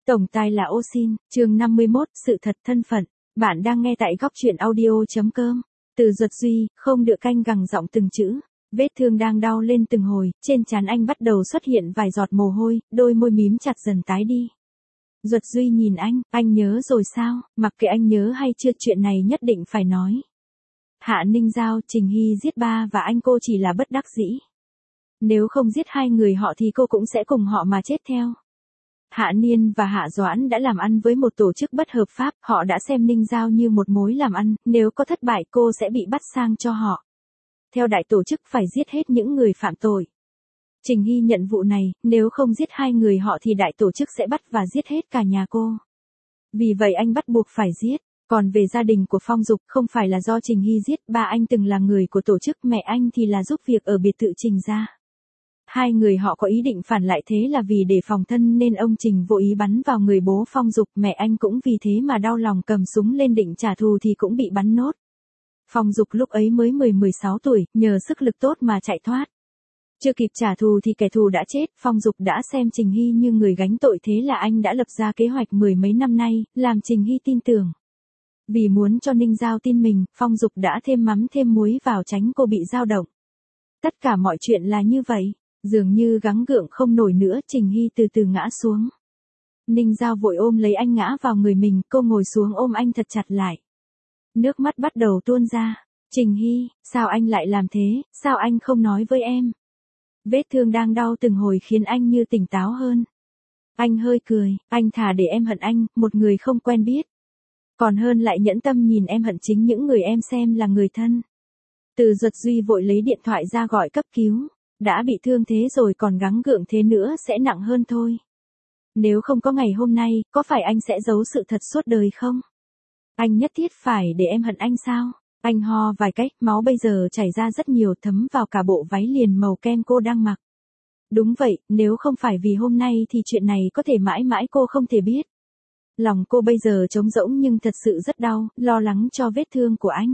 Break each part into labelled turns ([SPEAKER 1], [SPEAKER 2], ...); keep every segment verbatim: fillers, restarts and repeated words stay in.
[SPEAKER 1] Tổng tài là ô xin, chương năm mươi mốt, sự thật thân phận. Bạn đang nghe tại góc truyện audio chấm com. Từ Duật Duy, không được canh gằn giọng từng chữ. Vết thương đang đau lên từng hồi, trên trán anh bắt đầu xuất hiện vài giọt mồ hôi, đôi môi mím chặt dần tái đi. Duật Duy nhìn anh, anh nhớ rồi sao, mặc kệ anh nhớ hay chưa, chuyện này nhất định phải nói. Hạ Ninh Giao, Trình Hy giết ba và anh cô chỉ là bất đắc dĩ. Nếu không giết hai người họ thì cô cũng sẽ cùng họ mà chết theo. Hạ Niên và Hạ Doãn đã làm ăn với một tổ chức bất hợp pháp, họ đã xem Ninh Giao như một mối làm ăn, nếu có thất bại cô sẽ bị bắt sang cho họ. Theo đại tổ chức phải giết hết những người phạm tội. Trình Hy nhận vụ này, nếu không giết hai người họ thì đại tổ chức sẽ bắt và giết hết cả nhà cô. Vì vậy anh bắt buộc phải giết. Còn về gia đình của Phong Dục, không phải là do Trình Hy giết, ba anh từng là người của tổ chức, mẹ anh thì là giúp việc ở biệt thự Trình gia. Hai người họ có ý định phản lại, thế là vì để phòng thân nên ông Trình vô ý bắn vào người bố Phong Dục, mẹ anh cũng vì thế mà đau lòng cầm súng lên định trả thù thì cũng bị bắn nốt. Phong Dục lúc ấy mới mười mười sáu tuổi, nhờ sức lực tốt mà chạy thoát. Chưa kịp trả thù thì kẻ thù đã chết, Phong Dục đã xem Trình Hy như người gánh tội, thế là anh đã lập ra kế hoạch mười mấy năm nay, làm Trình Hy tin tưởng. Vì muốn cho Ninh Giao tin mình, Phong Dục đã thêm mắm thêm muối vào tránh cô bị dao động. Tất cả mọi chuyện là như vậy. Dường như gắng gượng không nổi nữa, Trình Hy từ từ ngã xuống. Ninh Giao vội ôm lấy anh ngã vào người mình, cô ngồi xuống ôm anh thật chặt lại. Nước mắt bắt đầu tuôn ra. Trình Hy, sao anh lại làm thế, sao anh không nói với em? Vết thương đang đau từng hồi khiến anh như tỉnh táo hơn. Anh hơi cười, anh thà để em hận anh, một người không quen biết. Còn hơn lại nhẫn tâm nhìn em hận chính những người em xem là người thân. Từ Duật Duy vội lấy điện thoại ra gọi cấp cứu. Đã bị thương thế rồi còn gắng gượng thế nữa sẽ nặng hơn thôi. Nếu không có ngày hôm nay, có phải anh sẽ giấu sự thật suốt đời không? Anh nhất thiết phải để em hận anh sao? Anh ho vài cách, máu bây giờ chảy ra rất nhiều, thấm vào cả bộ váy liền màu kem cô đang mặc. Đúng vậy, nếu không phải vì hôm nay thì chuyện này có thể mãi mãi cô không thể biết. Lòng cô bây giờ trống rỗng nhưng thật sự rất đau, lo lắng cho vết thương của anh.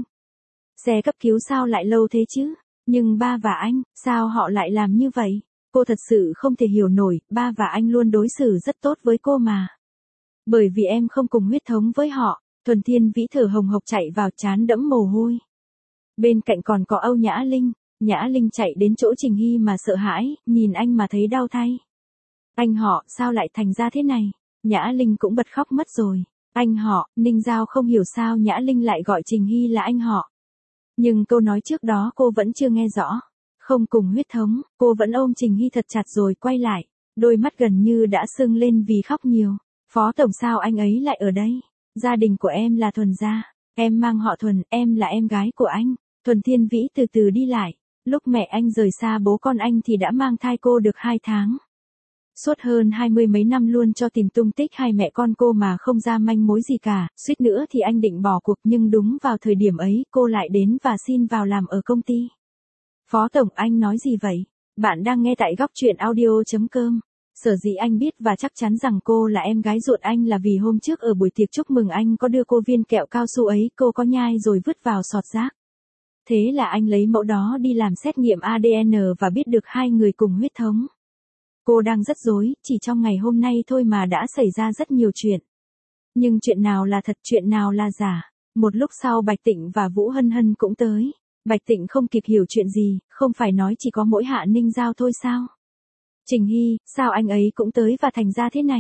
[SPEAKER 1] Xe cấp cứu sao lại lâu thế chứ? Nhưng ba và anh, sao họ lại làm như vậy? Cô thật sự không thể hiểu nổi, ba và anh luôn đối xử rất tốt với cô mà. Bởi vì em không cùng huyết thống với họ. Thuần Thiên Vĩ thở hồng hộc chạy vào, trán đẫm mồ hôi. Bên cạnh còn có Âu Nhã Linh. Nhã Linh chạy đến chỗ Trình Hy mà sợ hãi, nhìn anh mà thấy đau thay. Anh họ, sao lại thành ra thế này? Nhã Linh cũng bật khóc mất rồi. Anh họ, Ninh Giao không hiểu sao Nhã Linh lại gọi Trình Hy là anh họ. Nhưng câu nói trước đó cô vẫn chưa nghe rõ. Không cùng huyết thống, cô vẫn ôm Trình Hy thật chặt rồi quay lại. Đôi mắt gần như đã sưng lên vì khóc nhiều. Phó tổng, sao anh ấy lại ở đây? Gia đình của em là Thuần gia. Em mang họ Thuần, em là em gái của anh. Thuần Thiên Vĩ từ từ đi lại. Lúc mẹ anh rời xa bố con anh thì đã mang thai cô được hai tháng. Suốt hơn hai mươi mấy năm luôn cho tìm tung tích hai mẹ con cô mà không ra manh mối gì cả, suýt nữa thì anh định bỏ cuộc, nhưng đúng vào thời điểm ấy cô lại đến và xin vào làm ở công ty. Phó tổng, anh nói gì vậy? Bạn đang nghe tại góc truyện audio chấm com. Sở dĩ anh biết và chắc chắn rằng cô là em gái ruột anh là vì hôm trước ở buổi tiệc chúc mừng anh có đưa cô viên kẹo cao su ấy, cô có nhai rồi vứt vào sọt rác. Thế là anh lấy mẫu đó đi làm xét nghiệm a đê en và biết được hai người cùng huyết thống. Cô đang rất rối, chỉ trong ngày hôm nay thôi mà đã xảy ra rất nhiều chuyện. Nhưng chuyện nào là thật, chuyện nào là giả? Một lúc sau Bạch Tịnh và Vũ Hân Hân cũng tới. Bạch Tịnh không kịp hiểu chuyện gì, không phải nói chỉ có mỗi Hạ Ninh Giao thôi sao? Trình Hy, sao anh ấy cũng tới và thành ra thế này?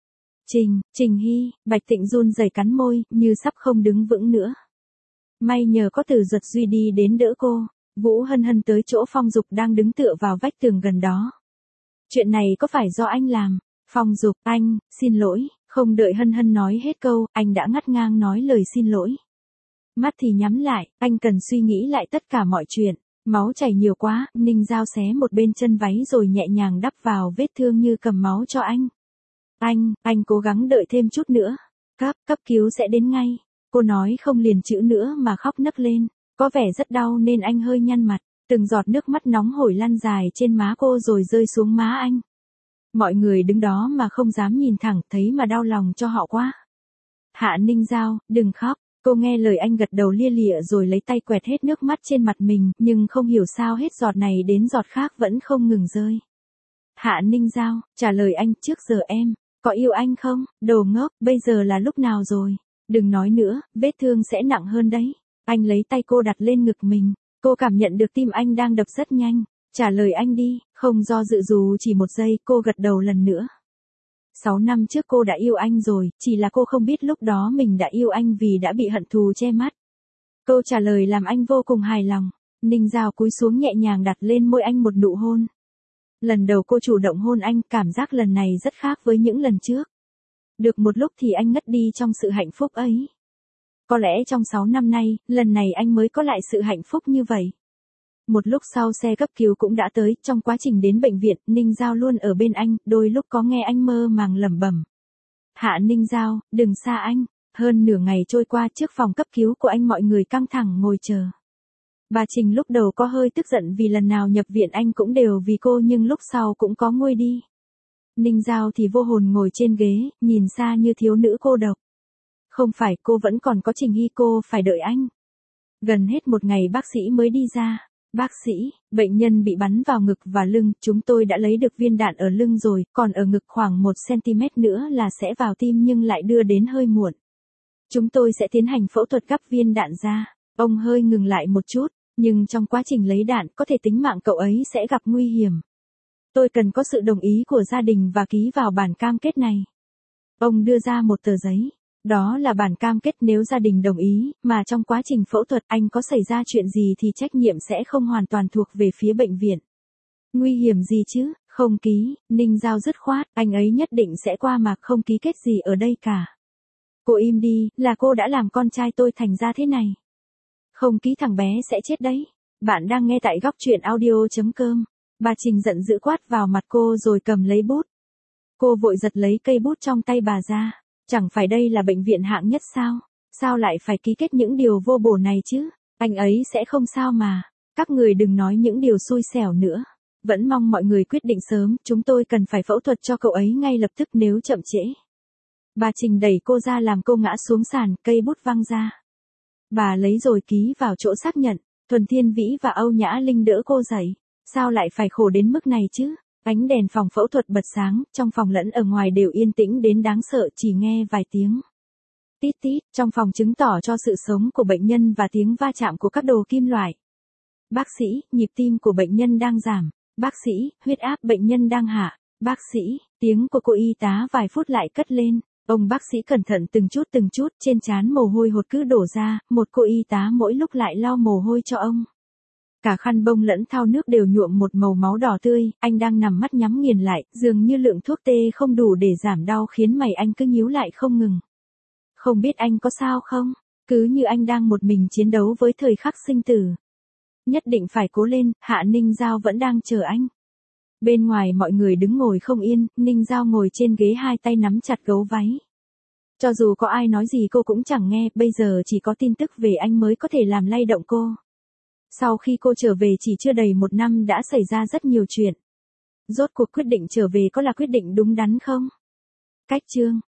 [SPEAKER 1] Trình, Trình Hy, Bạch Tịnh run rẩy cắn môi, như sắp không đứng vững nữa. May nhờ có Từ Duật Duy đi đến đỡ cô. Vũ Hân Hân tới chỗ Phong Dục đang đứng tựa vào vách tường gần đó. Chuyện này có phải do anh làm? Phong Dục, anh, xin lỗi, không đợi Hân Hân nói hết câu, anh đã ngắt ngang nói lời xin lỗi. Mắt thì nhắm lại, anh cần suy nghĩ lại tất cả mọi chuyện. Máu chảy nhiều quá, Ninh Giao xé một bên chân váy rồi nhẹ nhàng đắp vào vết thương như cầm máu cho anh. Anh, anh cố gắng đợi thêm chút nữa. Cấp, cấp cứu sẽ đến ngay. Cô nói không liền chữ nữa mà khóc nấc lên. Có vẻ rất đau nên anh hơi nhăn mặt. Từng giọt nước mắt nóng hổi lăn dài trên má cô rồi rơi xuống má anh. Mọi người đứng đó mà không dám nhìn thẳng, thấy mà đau lòng cho họ quá. Hạ Ninh Giao, đừng khóc. Cô nghe lời anh gật đầu lia lịa rồi lấy tay quẹt hết nước mắt trên mặt mình, nhưng không hiểu sao hết giọt này đến giọt khác vẫn không ngừng rơi. Hạ Ninh Giao, trả lời anh, trước giờ em, Có yêu anh không? Đồ ngốc, bây giờ là lúc nào rồi? Đừng nói nữa, vết thương sẽ nặng hơn đấy. Anh lấy tay cô đặt lên ngực mình. Cô cảm nhận được tim anh đang đập rất nhanh. Trả lời anh đi, không do dự dù chỉ một giây, cô gật đầu lần nữa. Sáu năm trước cô đã yêu anh rồi, chỉ là cô không biết lúc đó mình đã yêu anh vì đã bị hận thù che mắt. Câu trả lời làm anh vô cùng hài lòng. Ninh Giao cúi xuống nhẹ nhàng đặt lên môi anh một nụ hôn. Lần đầu cô chủ động hôn anh, cảm giác lần này rất khác với những lần trước. Được một lúc thì anh ngất đi trong sự hạnh phúc ấy. Có lẽ trong sáu năm nay, lần này anh mới có lại sự hạnh phúc như vậy. Một lúc sau xe cấp cứu cũng đã tới, trong quá trình đến bệnh viện, Ninh Giao luôn ở bên anh, đôi lúc có nghe anh mơ màng lẩm bẩm. Hạ Ninh Giao, đừng xa anh. Hơn nửa ngày trôi qua, trước phòng cấp cứu của anh mọi người căng thẳng ngồi chờ. Bà Trình lúc đầu có hơi tức giận vì lần nào nhập viện anh cũng đều vì cô, nhưng lúc sau cũng có nguôi đi. Ninh Giao thì vô hồn ngồi trên ghế, nhìn xa như thiếu nữ cô độc. Không phải, cô vẫn còn có Trình Hy, cô phải đợi anh. Gần hết một ngày bác sĩ mới đi ra. Bác sĩ, bệnh nhân bị bắn vào ngực và lưng, chúng tôi đã lấy được viên đạn ở lưng rồi, còn ở ngực khoảng một xăng-ti-mét nữa là sẽ vào tim nhưng lại đưa đến hơi muộn. Chúng tôi sẽ tiến hành phẫu thuật gắp viên đạn ra. Ông hơi ngừng lại một chút, nhưng trong quá trình lấy đạn có thể tính mạng cậu ấy sẽ gặp nguy hiểm. Tôi cần có sự đồng ý của gia đình và ký vào bản cam kết này. Ông đưa ra một tờ giấy. Đó là bản cam kết, nếu gia đình đồng ý, mà trong quá trình phẫu thuật anh có xảy ra chuyện gì thì trách nhiệm sẽ không hoàn toàn thuộc về phía bệnh viện. Nguy hiểm gì chứ, không ký, Ninh Giao dứt khoát, anh ấy nhất định sẽ qua mà không ký kết gì ở đây cả. Cô im đi, là cô đã làm con trai tôi thành ra thế này. Không ký thằng bé sẽ chết đấy. Bạn đang nghe tại góc truyện audio chấm com. Bà Trình giận dữ quát vào mặt cô rồi cầm lấy bút. Cô vội giật lấy cây bút trong tay bà ra. Chẳng phải đây là bệnh viện hạng nhất sao? Sao lại phải ký kết những điều vô bổ này chứ? Anh ấy sẽ không sao mà. Các người đừng nói những điều xui xẻo nữa. Vẫn mong mọi người quyết định sớm, chúng tôi cần phải phẫu thuật cho cậu ấy ngay lập tức nếu chậm trễ. Bà Trình đẩy cô ra làm cô ngã xuống sàn, cây bút văng ra. Bà lấy rồi ký vào chỗ xác nhận. Thuần Thiên Vĩ và Âu Nhã Linh đỡ cô dậy. Sao lại phải khổ đến mức này chứ? Ánh đèn phòng phẫu thuật bật sáng, trong phòng lẫn ở ngoài đều yên tĩnh đến đáng sợ, chỉ nghe vài tiếng tít tít trong phòng chứng tỏ cho sự sống của bệnh nhân và tiếng va chạm của các đồ kim loại. Bác sĩ, nhịp tim của bệnh nhân đang giảm. Bác sĩ, huyết áp bệnh nhân đang hạ. Bác sĩ, tiếng của cô y tá vài phút lại cất lên. Ông bác sĩ cẩn thận từng chút từng chút, trên trán mồ hôi hột cứ đổ ra, một cô y tá mỗi lúc lại lau mồ hôi cho ông. Cả khăn bông lẫn thau nước đều nhuộm một màu máu đỏ tươi, anh đang nằm mắt nhắm nghiền lại, dường như lượng thuốc tê không đủ để giảm đau khiến mày anh cứ nhíu lại không ngừng. Không biết anh có sao không? Cứ như anh đang một mình chiến đấu với thời khắc sinh tử. Nhất định phải cố lên, Hạ Ninh Giao vẫn đang chờ anh. Bên ngoài mọi người đứng ngồi không yên, Ninh Giao ngồi trên ghế hai tay nắm chặt gấu váy. Cho dù có ai nói gì cô cũng chẳng nghe, bây giờ chỉ có tin tức về anh mới có thể làm lay động cô. Sau khi cô trở về chỉ chưa đầy một năm đã xảy ra rất nhiều chuyện. Rốt cuộc quyết định trở về có là quyết định đúng đắn không? Cách chương